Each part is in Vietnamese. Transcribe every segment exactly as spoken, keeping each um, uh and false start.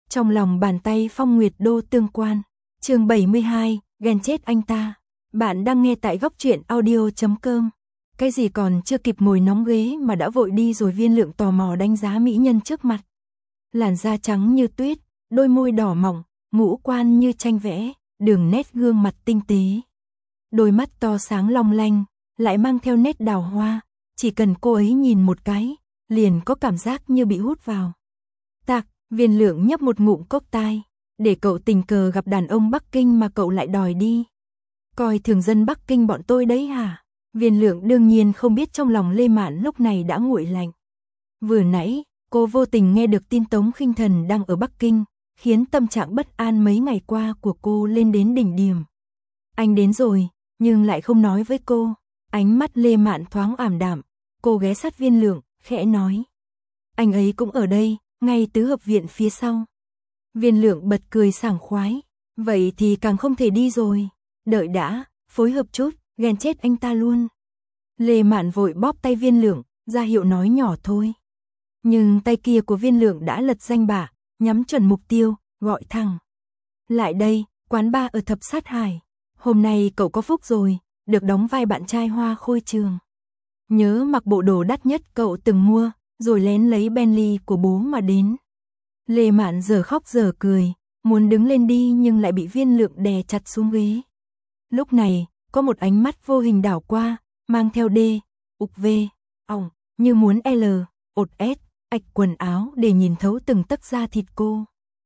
Trong lòng bàn tay Phong Nguyệt Đô tương quan. Chương bảy mươi hai, ghen chết anh ta. Bạn đang nghe tại góc truyện audio chấm com. Cái gì còn chưa kịp ngồi nóng ghế mà đã vội đi rồi. Viên Lượng tò mò đánh giá mỹ nhân trước mặt. Làn da trắng như tuyết, đôi môi đỏ mỏng, ngũ quan như tranh vẽ, đường nét gương mặt tinh tế. Đôi mắt to sáng long lanh, lại mang theo nét đào hoa, chỉ cần cô ấy nhìn một cái, liền có cảm giác như bị hút vào. Tạc, Viên Lượng nhấp một ngụm cốc tai, để cậu tình cờ gặp đàn ông Bắc Kinh mà cậu lại đòi đi. Coi thường dân Bắc Kinh bọn tôi đấy hả? Viên Lượng đương nhiên không biết trong lòng Lê Mạn lúc này đã nguội lạnh. Vừa nãy, cô vô tình nghe được tin Tống Khinh Thần đang ở Bắc Kinh, khiến tâm trạng bất an mấy ngày qua của cô lên đến đỉnh điểm. Anh đến rồi, nhưng lại không nói với cô. Ánh mắt Lê Mạn thoáng ảm đạm, cô ghé sát Viên Lượng, khẽ nói. Anh ấy cũng ở đây, ngay tứ hợp viện phía sau. Viên Lượng bật cười sảng khoái. Vậy thì càng không thể đi rồi. Đợi đã, phối hợp chút, ghen chết anh ta luôn. Lê Mạn vội bóp tay Viên Lượng, ra hiệu nói nhỏ thôi. Nhưng tay kia của Viên Lượng đã lật danh bạ, nhắm chuẩn mục tiêu, gọi thẳng. Lại đây, quán bar ở Thập Sát Hải. Hôm nay cậu có phúc rồi, được đóng vai bạn trai Hoa Khôi Trường. Nhớ mặc bộ đồ đắt nhất cậu từng mua, rồi lén lấy Bentley của bố mà đến. Lê Mạn giờ khóc giờ cười, muốn đứng lên đi nhưng lại bị Viên Lượng đè chặt xuống ghế. Lúc này, có một ánh mắt vô hình đảo qua, mang theo D, ục V, ỏng, như muốn L, ột S, ạch quần áo để nhìn thấu từng tấc da thịt cô.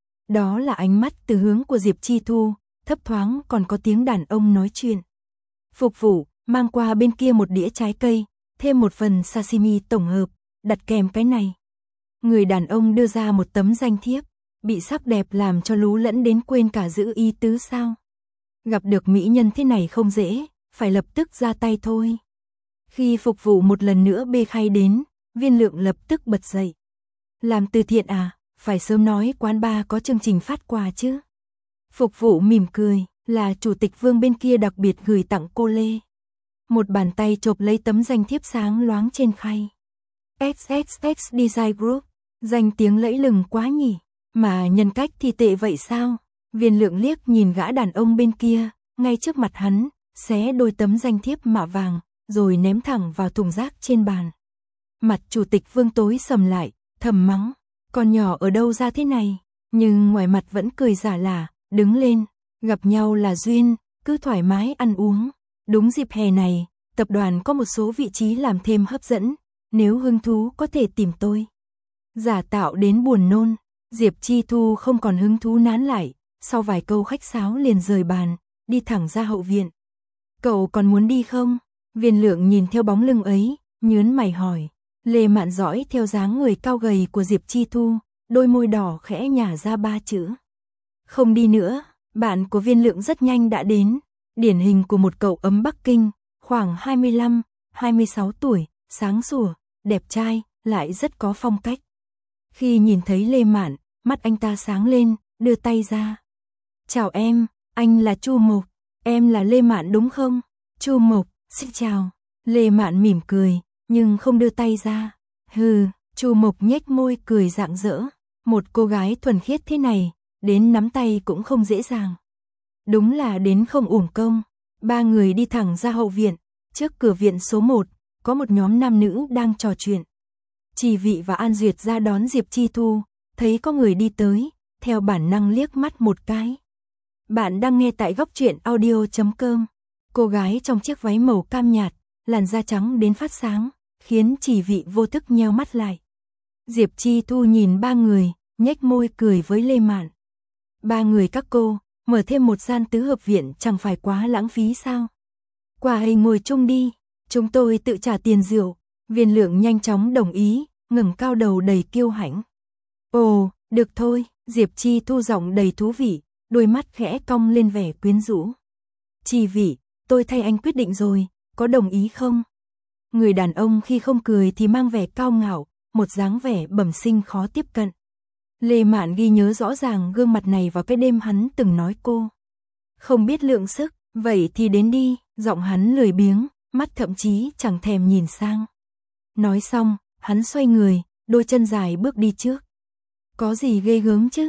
Đó là ánh mắt từ hướng của Diệp Chi Thu, thấp thoáng còn có tiếng đàn ông nói chuyện. Phục vụ, mang qua bên kia một đĩa trái cây, thêm một phần sashimi tổng hợp, đặt kèm cái này. Người đàn ông đưa ra một tấm danh thiếp, bị sắc đẹp làm cho lú lẫn đến quên cả giữ ý tứ sao. Gặp được mỹ nhân thế này không dễ, phải lập tức ra tay thôi. Khi phục vụ một lần nữa bê khay đến, Viên Lượng lập tức bật dậy. Làm từ thiện à, phải sớm nói quán bar có chương trình phát quà chứ. Phục vụ mỉm cười, là chủ tịch Vương bên kia đặc biệt gửi tặng cô Lê. Một bàn tay chộp lấy tấm danh thiếp sáng loáng trên khay. ích ích ích Design Group, danh tiếng lẫy lừng quá nhỉ, mà nhân cách thì tệ vậy sao? Viên Lượng liếc nhìn gã đàn ông bên kia, ngay trước mặt hắn, xé đôi tấm danh thiếp mạ vàng, rồi ném thẳng vào thùng rác trên bàn. Mặt chủ tịch Vương tối sầm lại, thầm mắng, con nhỏ ở đâu ra thế này, nhưng ngoài mặt vẫn cười giả lả, đứng lên, gặp nhau là duyên, cứ thoải mái ăn uống. Đúng dịp hè này, tập đoàn có một số vị trí làm thêm hấp dẫn, nếu hứng thú có thể tìm tôi. Giả tạo đến buồn nôn, Diệp Chi Thu không còn hứng thú nán lại, sau vài câu khách sáo liền rời bàn, đi thẳng ra hậu viện. Cậu còn muốn đi không? Viên Lượng nhìn theo bóng lưng ấy, nhớn mày hỏi. Lê Mạn dõi theo dáng người cao gầy của Diệp Chi Thu, đôi môi đỏ khẽ nhả ra ba chữ. Không đi nữa. Bạn của Viên Lượng rất nhanh đã đến, điển hình của một cậu ấm Bắc Kinh, khoảng hai mươi lăm, hai mươi sáu tuổi, sáng sủa, đẹp trai, lại rất có phong cách. Khi nhìn thấy Lê Mạn, mắt anh ta sáng lên, đưa tay ra. Chào em, anh là Chu Mộc, em là Lê Mạn đúng không? Chu Mộc, xin chào. Lê Mạn mỉm cười, nhưng không đưa tay ra. Hừ, Chu Mộc nhếch môi cười rạng rỡ. Một cô gái thuần khiết thế này, đến nắm tay cũng không dễ dàng. Đúng là đến không uổng công. Ba người đi thẳng ra hậu viện, trước cửa viện số một, có một nhóm nam nữ đang trò chuyện. Chỉ Vị và An Duyệt ra đón Diệp Chi Thu, thấy có người đi tới, theo bản năng liếc mắt một cái. Bạn đang nghe tại góc truyện audio chấm com. Cô gái trong chiếc váy màu cam nhạt, làn da trắng đến phát sáng, khiến Chỉ Vị vô thức nheo mắt lại. Diệp Chi Thu nhìn ba người, nhếch môi cười với Lê Mạn. Ba người các cô, mở thêm một gian tứ hợp viện chẳng phải quá lãng phí sao? Qua hình ngồi chung đi, chúng tôi tự trả tiền rượu. Viên Lượng nhanh chóng đồng ý, ngẩng cao đầu đầy kiêu hãnh. Ồ, được thôi, Diệp Chi Thu giọng đầy thú vị, đôi mắt khẽ cong lên vẻ quyến rũ. Chi Vị, tôi thay anh quyết định rồi, có đồng ý không? Người đàn ông khi không cười thì mang vẻ cao ngạo, một dáng vẻ bẩm sinh khó tiếp cận. Lê Mạn ghi nhớ rõ ràng gương mặt này vào cái đêm hắn từng nói cô. Không biết lượng sức, vậy thì đến đi, giọng hắn lười biếng, mắt thậm chí chẳng thèm nhìn sang. Nói xong, hắn xoay người, đôi chân dài bước đi trước. Có gì ghê gớm chứ?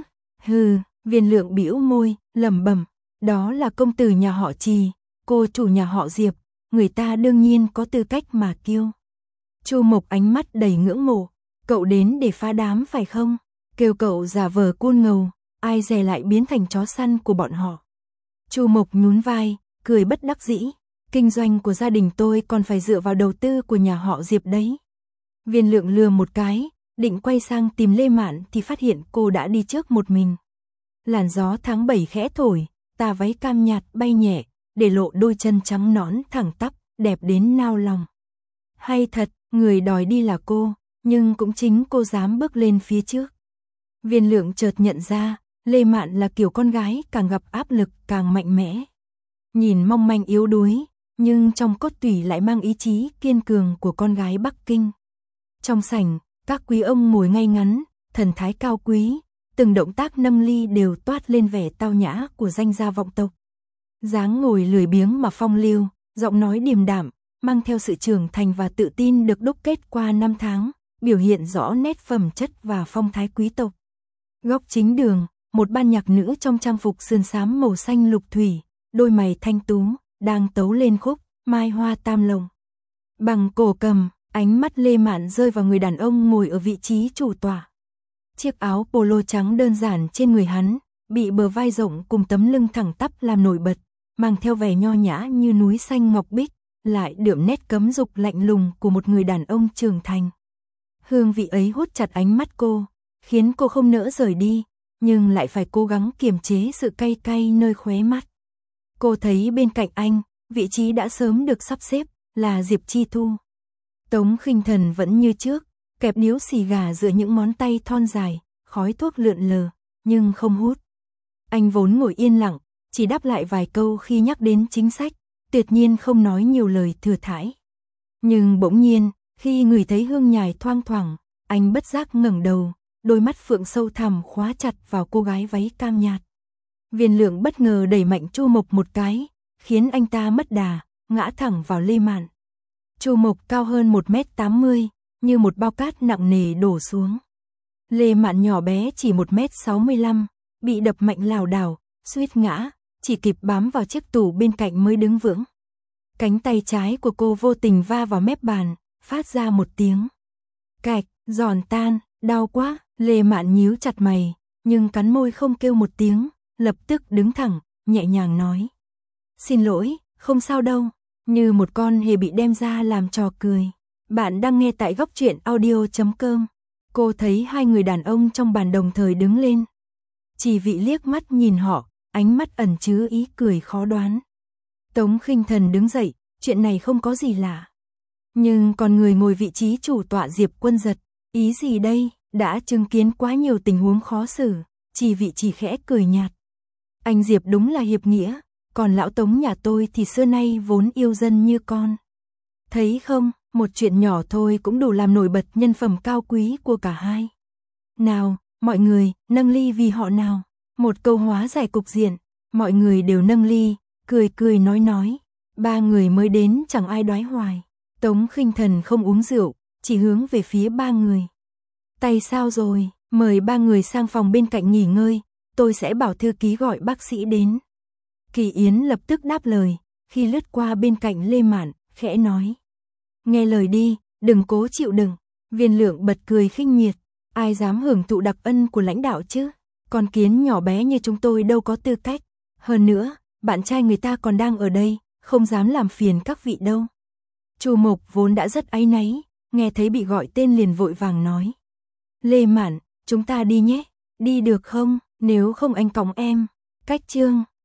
Hừ, Viên Lượng bĩu môi, lẩm bẩm, đó là công tử nhà họ Trì, cô chủ nhà họ Diệp, người ta đương nhiên có tư cách mà kiêu. Chu Mộc ánh mắt đầy ngưỡng mộ, cậu đến để phá đám phải không? Kêu cậu giả vờ côn ngầu, ai dè lại biến thành chó săn của bọn họ. Chu Mộc nhún vai, cười bất đắc dĩ, kinh doanh của gia đình tôi còn phải dựa vào đầu tư của nhà họ Diệp đấy. Viên Lượng lừa một cái, định quay sang tìm Lê Mạn thì phát hiện cô đã đi trước một mình. Làn gió tháng bảy khẽ thổi, tà váy cam nhạt bay nhẹ, để lộ đôi chân trắng nõn thẳng tắp, đẹp đến nao lòng. Hay thật, người đòi đi là cô, nhưng cũng chính cô dám bước lên phía trước. Viên Lượng chợt nhận ra, Lê Mạn là kiểu con gái càng gặp áp lực càng mạnh mẽ. Nhìn mong manh yếu đuối, nhưng trong cốt tủy lại mang ý chí kiên cường của con gái Bắc Kinh. Trong sảnh, các quý ông ngồi ngay ngắn, thần thái cao quý, từng động tác nâng ly đều toát lên vẻ tao nhã của danh gia vọng tộc. Dáng ngồi lười biếng mà phong lưu, giọng nói điềm đạm, mang theo sự trưởng thành và tự tin được đúc kết qua năm tháng, biểu hiện rõ nét phẩm chất và phong thái quý tộc. Góc chính đường, một ban nhạc nữ trong trang phục sườn xám màu xanh lục thủy, đôi mày thanh tú, đang tấu lên khúc Mai Hoa Tam Lộng. Bằng cổ cầm, ánh mắt Lê Mạn rơi vào người đàn ông ngồi ở vị trí chủ tọa. Chiếc áo polo trắng đơn giản trên người hắn, bị bờ vai rộng cùng tấm lưng thẳng tắp làm nổi bật, mang theo vẻ nho nhã như núi xanh ngọc bích, lại đượm nét cấm dục lạnh lùng của một người đàn ông trưởng thành. Hương vị ấy hút chặt ánh mắt cô, khiến cô không nỡ rời đi, nhưng lại phải cố gắng kiềm chế sự cay cay nơi khóe mắt. Cô thấy bên cạnh anh, vị trí đã sớm được sắp xếp, là Diệp Chi Thu. Tống Khinh Thần vẫn như trước, kẹp điếu xì gà giữa những ngón tay thon dài, khói thuốc lượn lờ, nhưng không hút. Anh vốn ngồi yên lặng, chỉ đáp lại vài câu khi nhắc đến chính sách, tuyệt nhiên không nói nhiều lời thừa thãi. Nhưng bỗng nhiên, khi ngửi thấy hương nhài thoang thoảng, anh bất giác ngẩng đầu, đôi mắt phượng sâu thẳm khóa chặt vào cô gái váy cam nhạt. Viên Lượng bất ngờ đẩy mạnh Chu Mộc một cái, khiến anh ta mất đà, ngã thẳng vào Lê Mạn. Chu Mộc cao hơn một mét tám mươi, như một bao cát nặng nề đổ xuống. Lê Mạn nhỏ bé chỉ một mét sáu mươi lăm, bị đập mạnh lảo đảo, suýt ngã, chỉ kịp bám vào chiếc tủ bên cạnh mới đứng vững. Cánh tay trái của cô vô tình va vào mép bàn, phát ra một tiếng cạch, giòn tan, đau quá. Lê Mạn nhíu chặt mày, nhưng cắn môi không kêu một tiếng, lập tức đứng thẳng, nhẹ nhàng nói: "Xin lỗi, không sao đâu." Như một con hề bị đem ra làm trò cười. Bạn đang nghe tại góc truyện audio chấm com. Cô thấy hai người đàn ông trong bàn đồng thời đứng lên. Chỉ vị liếc mắt nhìn họ, ánh mắt ẩn chứa ý cười khó đoán. Tống Khinh Thần đứng dậy, chuyện này không có gì lạ. Nhưng còn người ngồi vị trí chủ tọa Diệp Quân Giật, ý gì đây? Đã chứng kiến quá nhiều tình huống khó xử, chỉ vị chỉ khẽ cười nhạt. Anh Diệp đúng là hiệp nghĩa, còn lão Tống nhà tôi thì xưa nay vốn yêu dân như con. Thấy không, một chuyện nhỏ thôi cũng đủ làm nổi bật nhân phẩm cao quý của cả hai. Nào, mọi người, nâng ly vì họ nào. Một câu hóa giải cục diện, mọi người đều nâng ly, cười cười nói nói. Ba người mới đến chẳng ai đoái hoài. Tống Khinh Thần không uống rượu, chỉ hướng về phía ba người. Tay sao rồi, mời ba người sang phòng bên cạnh nghỉ ngơi, tôi sẽ bảo thư ký gọi bác sĩ đến. Kỳ Yến lập tức đáp lời, khi lướt qua bên cạnh Lê Mạn, khẽ nói: "Nghe lời đi, đừng cố chịu đựng." Viên Lượng bật cười khinh miệt, ai dám hưởng thụ đặc ân của lãnh đạo chứ, con kiến nhỏ bé như chúng tôi đâu có tư cách. Hơn nữa, bạn trai người ta còn đang ở đây, không dám làm phiền các vị đâu. Chu Mộc vốn đã rất áy náy, nghe thấy bị gọi tên liền vội vàng nói: "Lê Mạn, chúng ta đi nhé." "Đi được không, nếu không anh cõng em." Cách chương